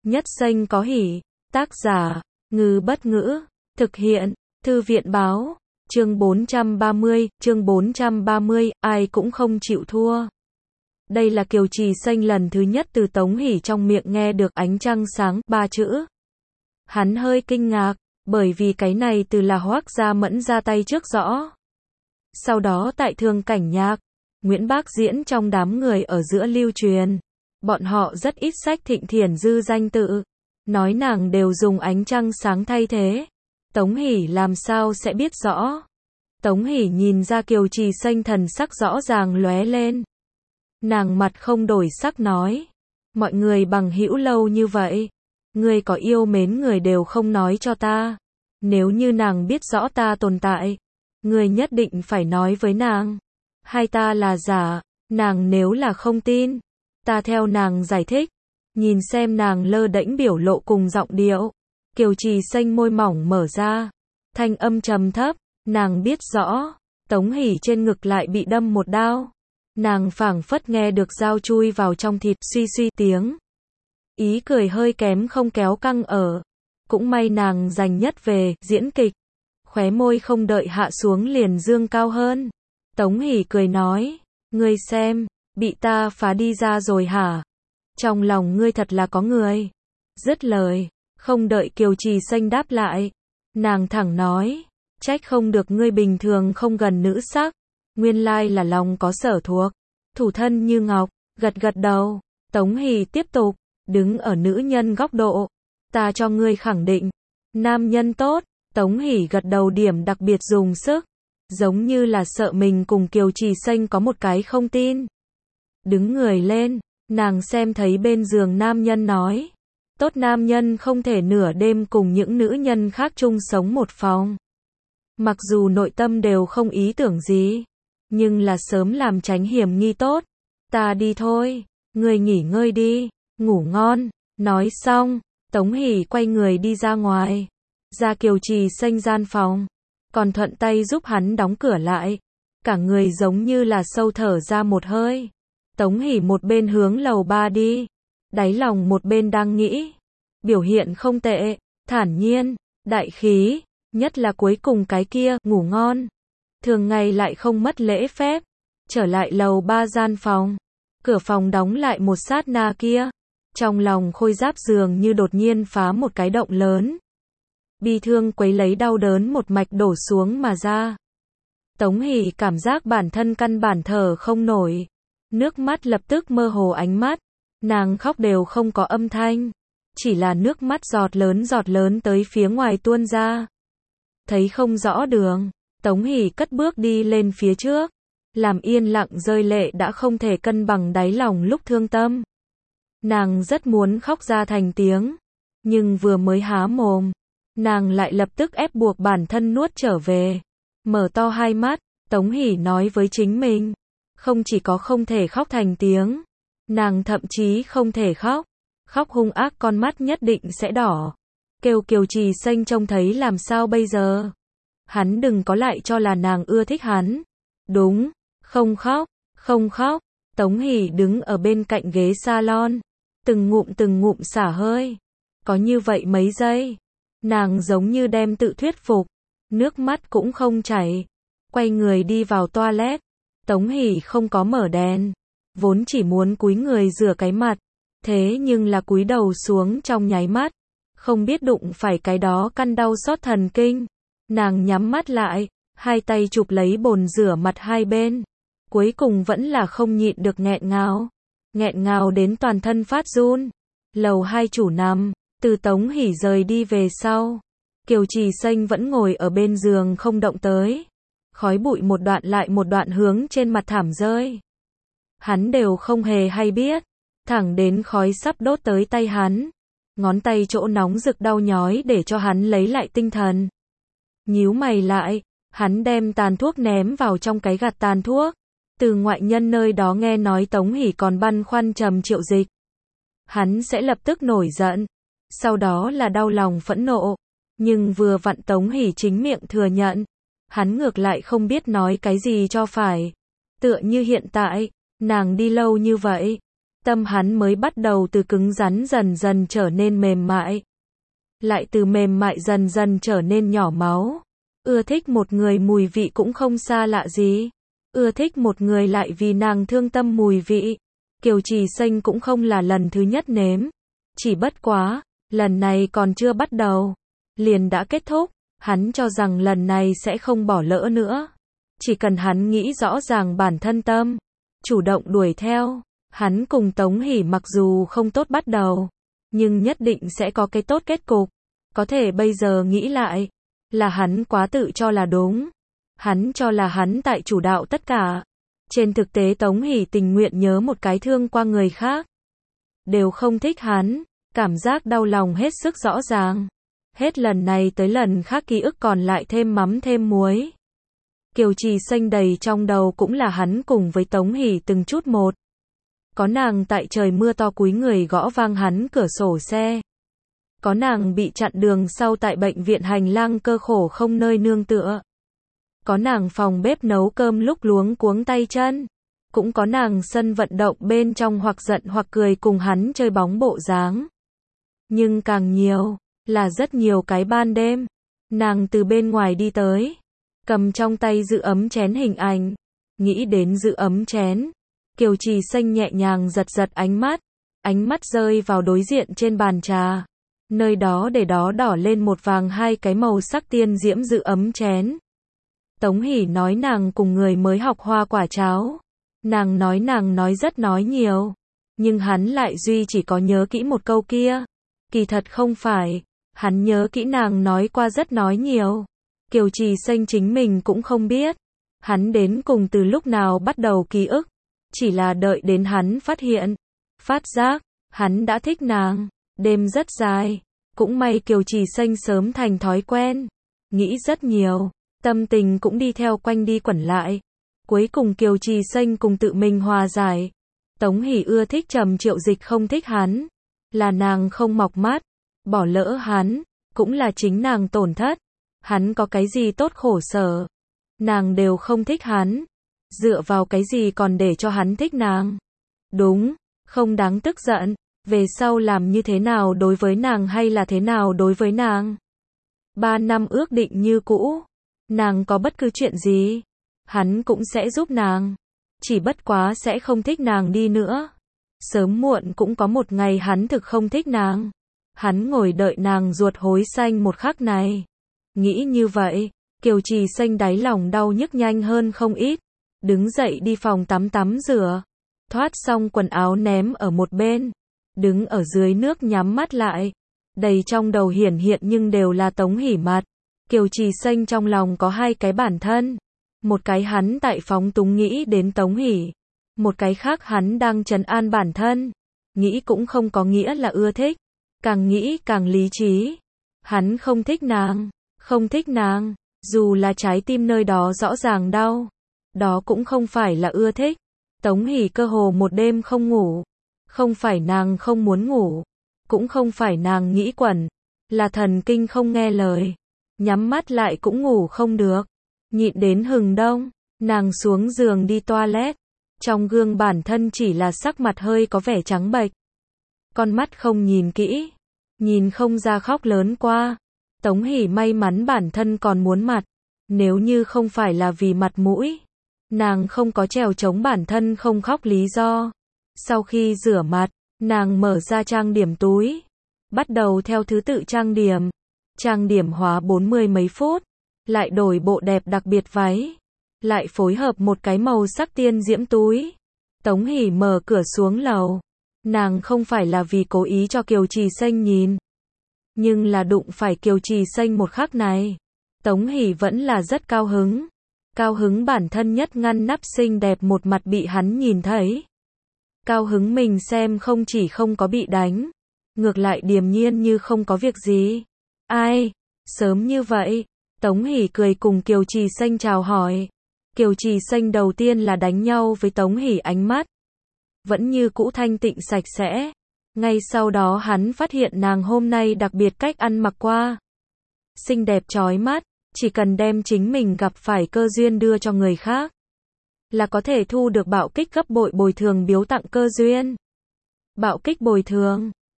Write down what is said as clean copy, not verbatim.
Nhất xanh có hỉ. Tác giả, Ngư Bất Ngữ. Thực hiện, Thư viện báo. Chương 430, ai cũng không chịu thua. Đây là Kiều Trì Xanh lần thứ nhất từ Tống Hỷ trong miệng nghe được ánh trăng sáng, 3 chữ. Hắn hơi kinh ngạc, bởi vì cái này từ là Hoắc Gia Mẫn ra tay trước rõ. Sau đó tại Thương Cảnh Nhạc, Nguyễn Bác diễn trong đám người ở giữa lưu truyền. Bọn họ rất ít sách Thịnh Thiển Dư danh tự. Nói nàng đều dùng ánh trăng sáng thay thế. Tống Hỷ làm sao sẽ biết rõ. Tống Hỷ nhìn ra Kiều Trì Xanh thần sắc rõ ràng lóe lên. Nàng mặt không đổi sắc nói. Mọi người bằng hữu lâu như vậy. Ngươi có yêu mến người đều không nói cho ta. Nếu như nàng biết rõ ta tồn tại. Ngươi nhất định phải nói với nàng. Hay ta là giả, nàng nếu là không tin. Ta theo nàng giải thích. Nhìn xem nàng lơ đễnh biểu lộ cùng giọng điệu. Kiều Trì Xanh môi mỏng mở ra. Thanh âm trầm thấp. Nàng biết rõ. Tống Hỷ trên ngực lại bị đâm một đao. Nàng phảng phất nghe được dao chui vào trong thịt, suy suy tiếng. Ý cười hơi kém không kéo căng ở. Cũng may nàng giành nhất về diễn kịch. Khóe môi không đợi hạ xuống liền dương cao hơn. Tống Hỷ cười nói. Ngươi xem, bị ta phá đi ra rồi hả? Trong lòng ngươi thật là có người. Dứt lời, không đợi Kiều Trì Xanh đáp lại. Nàng thẳng nói. Trách không được ngươi bình thường không gần nữ sắc. Nguyên lai là lòng có sở thuộc. Thủ thân như ngọc, gật gật đầu. Tống Hỷ tiếp tục, đứng ở nữ nhân góc độ. Ta cho ngươi khẳng định. Nam nhân tốt. Tống Hỷ gật đầu điểm đặc biệt dùng sức. Giống như là sợ mình cùng Kiều Trì Xanh có một cái không tin. Đứng người lên, nàng xem thấy bên giường nam nhân nói. Tốt nam nhân không thể nửa đêm cùng những nữ nhân khác chung sống một phòng. Mặc dù nội tâm đều không ý tưởng gì. Nhưng là sớm làm tránh hiểm nghi tốt. Ta đi thôi, ngươi nghỉ ngơi đi, ngủ ngon. Nói xong, Tống Hỷ quay người đi ra ngoài. Ra Kiều Trì Xanh gian phòng. Còn thuận tay giúp hắn đóng cửa lại. Cả người giống như là sâu thở ra một hơi. Tống Hỷ một bên hướng lầu 3 đi. Đáy lòng một bên đang nghĩ. Biểu hiện không tệ, thản nhiên, đại khí. Nhất là cuối cùng cái kia, ngủ ngon. Thường ngày lại không mất lễ phép. Trở lại lầu 3 gian phòng. Cửa phòng đóng lại một sát na kia. Trong lòng Khôi Giáp dường như đột nhiên phá một cái động lớn. Bi thương quấy lấy đau đớn một mạch đổ xuống mà ra. Tống Hỷ cảm giác bản thân căn bản thở không nổi. Nước mắt lập tức mơ hồ ánh mắt. Nàng khóc đều không có âm thanh. Chỉ là nước mắt giọt lớn tới phía ngoài tuôn ra. Thấy không rõ đường. Tống Hỷ cất bước đi lên phía trước. Làm yên lặng rơi lệ đã không thể cân bằng đáy lòng lúc thương tâm. Nàng rất muốn khóc ra thành tiếng. Nhưng vừa mới há mồm. Nàng lại lập tức ép buộc bản thân nuốt trở về. Mở to hai mắt, Tống Hỷ nói với chính mình. Không chỉ có không thể khóc thành tiếng. Nàng thậm chí không thể khóc. Khóc hung ác con mắt nhất định sẽ đỏ. Kêu Kiều Trì Xanh trông thấy làm sao bây giờ. Hắn đừng có lại cho là nàng ưa thích hắn. Đúng, không khóc. Tống Hỷ đứng ở bên cạnh ghế salon. Từng ngụm xả hơi. Có như vậy mấy giây. Nàng giống như đem tự thuyết phục. Nước mắt cũng không chảy. Quay người đi vào toilet. Tống Hỷ không có mở đèn. Vốn chỉ muốn cúi người rửa cái mặt. Thế nhưng là cúi đầu xuống trong nháy mắt. Không biết đụng phải cái đó căn đau xót thần kinh. Nàng nhắm mắt lại. Hai tay chụp lấy bồn rửa mặt hai bên. Cuối cùng vẫn là không nhịn được nghẹn ngào. Nghẹn ngào đến toàn thân phát run. Lầu 2 chủ nằm. Từ Tống Hỷ rời đi về sau. Kiều Trì Xanh vẫn ngồi ở bên giường không động tới. Khói bụi một đoạn lại một đoạn hướng trên mặt thảm rơi. Hắn đều không hề hay biết. Thẳng đến khói sắp đốt tới tay hắn. Ngón tay chỗ nóng rực đau nhói để cho hắn lấy lại tinh thần. Nhíu mày lại. Hắn đem tàn thuốc ném vào trong cái gạt tàn thuốc. Từ ngoại nhân nơi đó nghe nói Tống Hỷ còn băn khoăn Trầm Triệu Dịch. Hắn sẽ lập tức nổi giận. Sau đó là đau lòng phẫn nộ. Nhưng vừa vặn Tống Hỷ chính miệng thừa nhận. Hắn ngược lại không biết nói cái gì cho phải. Tựa như hiện tại, nàng đi lâu như vậy. tâm hắn mới bắt đầu từ cứng rắn dần dần trở nên mềm mại. Lại từ mềm mại dần dần trở nên nhỏ máu. Ưa thích một người mùi vị cũng không xa lạ gì. Ưa thích một người lại vì nàng thương tâm mùi vị. Kiều Trì Xanh cũng không là lần thứ nhất nếm. Chỉ bất quá, lần này còn chưa bắt đầu. Liền đã kết thúc. Hắn cho rằng lần này sẽ không bỏ lỡ nữa. Chỉ cần hắn nghĩ rõ ràng bản thân tâm. Chủ động đuổi theo. Hắn cùng Tống Hỷ mặc dù không tốt bắt đầu. Nhưng nhất định sẽ có cái tốt kết cục. Có thể bây giờ nghĩ lại. Là hắn quá tự cho là đúng. Hắn cho là hắn tại chủ đạo tất cả. Trên thực tế Tống Hỷ tình nguyện nhớ một cái thương qua người khác. Đều không thích hắn. Cảm giác đau lòng hết sức rõ ràng. Hết lần này tới lần khác ký ức còn lại thêm mắm thêm muối. Kiều Trì Xanh đầy trong đầu cũng là hắn cùng với Tống Hỷ từng chút một. Có nàng tại trời mưa to cúi người gõ vang hắn cửa sổ xe. Có nàng bị chặn đường sau tại bệnh viện hành lang cơ khổ không nơi nương tựa. Có nàng phòng bếp nấu cơm lúc luống cuống tay chân. Cũng có nàng sân vận động bên trong hoặc giận hoặc cười cùng hắn chơi bóng bộ dáng. Nhưng càng nhiều, là rất nhiều cái ban đêm. Nàng từ bên ngoài đi tới. Cầm trong tay giữ ấm chén hình ảnh. Nghĩ đến giữ ấm chén. Kiều Trì Xanh nhẹ nhàng giật giật ánh mắt. Ánh mắt rơi vào đối diện trên bàn trà. Nơi đó để đó đỏ lên một vàng hai cái màu sắc tiên diễm giữ ấm chén. Tống Hỷ nói nàng cùng người mới học hoa quả cháo. Nàng nói rất nói nhiều. Nhưng hắn lại duy chỉ có nhớ kỹ một câu kia. Kỳ thật không phải. Hắn nhớ kỹ nàng nói qua rất nói nhiều. Kiều Trì Xanh chính mình cũng không biết. Hắn đến cùng từ lúc nào bắt đầu ký ức. Chỉ là đợi đến hắn phát hiện. Phát giác. Hắn đã thích nàng. Đêm rất dài. Cũng may Kiều Trì Xanh sớm thành thói quen. Nghĩ rất nhiều. Tâm tình cũng đi theo quanh đi quẩn lại. Cuối cùng Kiều Trì Xanh cùng tự mình hòa giải. Tống Hỷ ưa thích Trầm Triệu Dịch không thích hắn. Là nàng không mọc mắt. Bỏ lỡ hắn. Cũng là chính nàng tổn thất. Hắn có cái gì tốt khổ sở. Nàng đều không thích hắn. Dựa vào cái gì còn để cho hắn thích nàng. Đúng. Không đáng tức giận. Về sau làm như thế nào đối với nàng hay là thế nào đối với nàng. 3 năm ước định như cũ. Nàng có bất cứ chuyện gì. Hắn cũng sẽ giúp nàng. Chỉ bất quá sẽ không thích nàng đi nữa. Sớm muộn cũng có một ngày hắn thực không thích nàng. Hắn ngồi đợi nàng ruột hối xanh một khắc này. Nghĩ như vậy, Kiều Trì Xanh đáy lòng đau nhức nhanh hơn không ít. Đứng dậy đi phòng tắm rửa. Thoát xong quần áo ném ở một bên. Đứng ở dưới nước nhắm mắt lại. Đầy trong đầu hiển hiện nhưng đều là Tống Hỷ mặt. Kiều Trì Xanh trong lòng có hai cái bản thân. Một cái hắn tại phóng túng nghĩ đến Tống Hỷ. Một cái khác hắn đang trấn an bản thân. Nghĩ cũng không có nghĩa là ưa thích. Càng nghĩ càng lý trí. Hắn không thích nàng. Không thích nàng. Dù là trái tim nơi đó rõ ràng đau. Đó cũng không phải là ưa thích. Tống Hỷ cơ hồ một đêm không ngủ. Không phải nàng không muốn ngủ. Cũng không phải nàng nghĩ quẩn. Là thần kinh không nghe lời. Nhắm mắt lại cũng ngủ không được. Nhịn đến hừng đông. Nàng xuống giường đi toilet. Trong gương bản thân chỉ là sắc mặt hơi có vẻ trắng bệch. Con mắt không nhìn kỹ. Nhìn không ra khóc lớn qua. Tống Hỷ may mắn bản thân còn muốn mặt. Nếu như không phải là vì mặt mũi. Nàng không có trèo chống bản thân không khóc lý do. Sau khi rửa mặt, nàng mở ra trang điểm túi. Bắt đầu theo thứ tự trang điểm. Trang điểm hóa 40 mấy phút. Lại đổi bộ đẹp đặc biệt váy. Lại phối hợp một cái màu sắc tiên diễm túi. Tống Hỷ mở cửa xuống lầu. Nàng không phải là vì cố ý cho Kiều Trì Xanh nhìn. Nhưng là đụng phải Kiều Trì Xanh một khắc này. Tống Hỷ vẫn là rất cao hứng. Cao hứng bản thân nhất ngăn nắp xinh đẹp một mặt bị hắn nhìn thấy. Cao hứng mình xem không chỉ không có bị đánh. Ngược lại điềm nhiên như không có việc gì. Ai? Sớm như vậy. Tống Hỷ cười cùng Kiều Trì Xanh chào hỏi. Kiều Trì Xanh đầu tiên là đánh nhau với Tống Hỷ ánh mắt. Vẫn như cũ thanh tịnh sạch sẽ. Ngay sau đó hắn phát hiện nàng hôm nay đặc biệt cách ăn mặc qua. Xinh đẹp chói mắt. Chỉ cần đem chính mình gặp phải cơ duyên đưa cho người khác. Là có thể thu được bạo kích gấp bội bồi thường biếu tặng cơ duyên. Bạo kích bồi thường.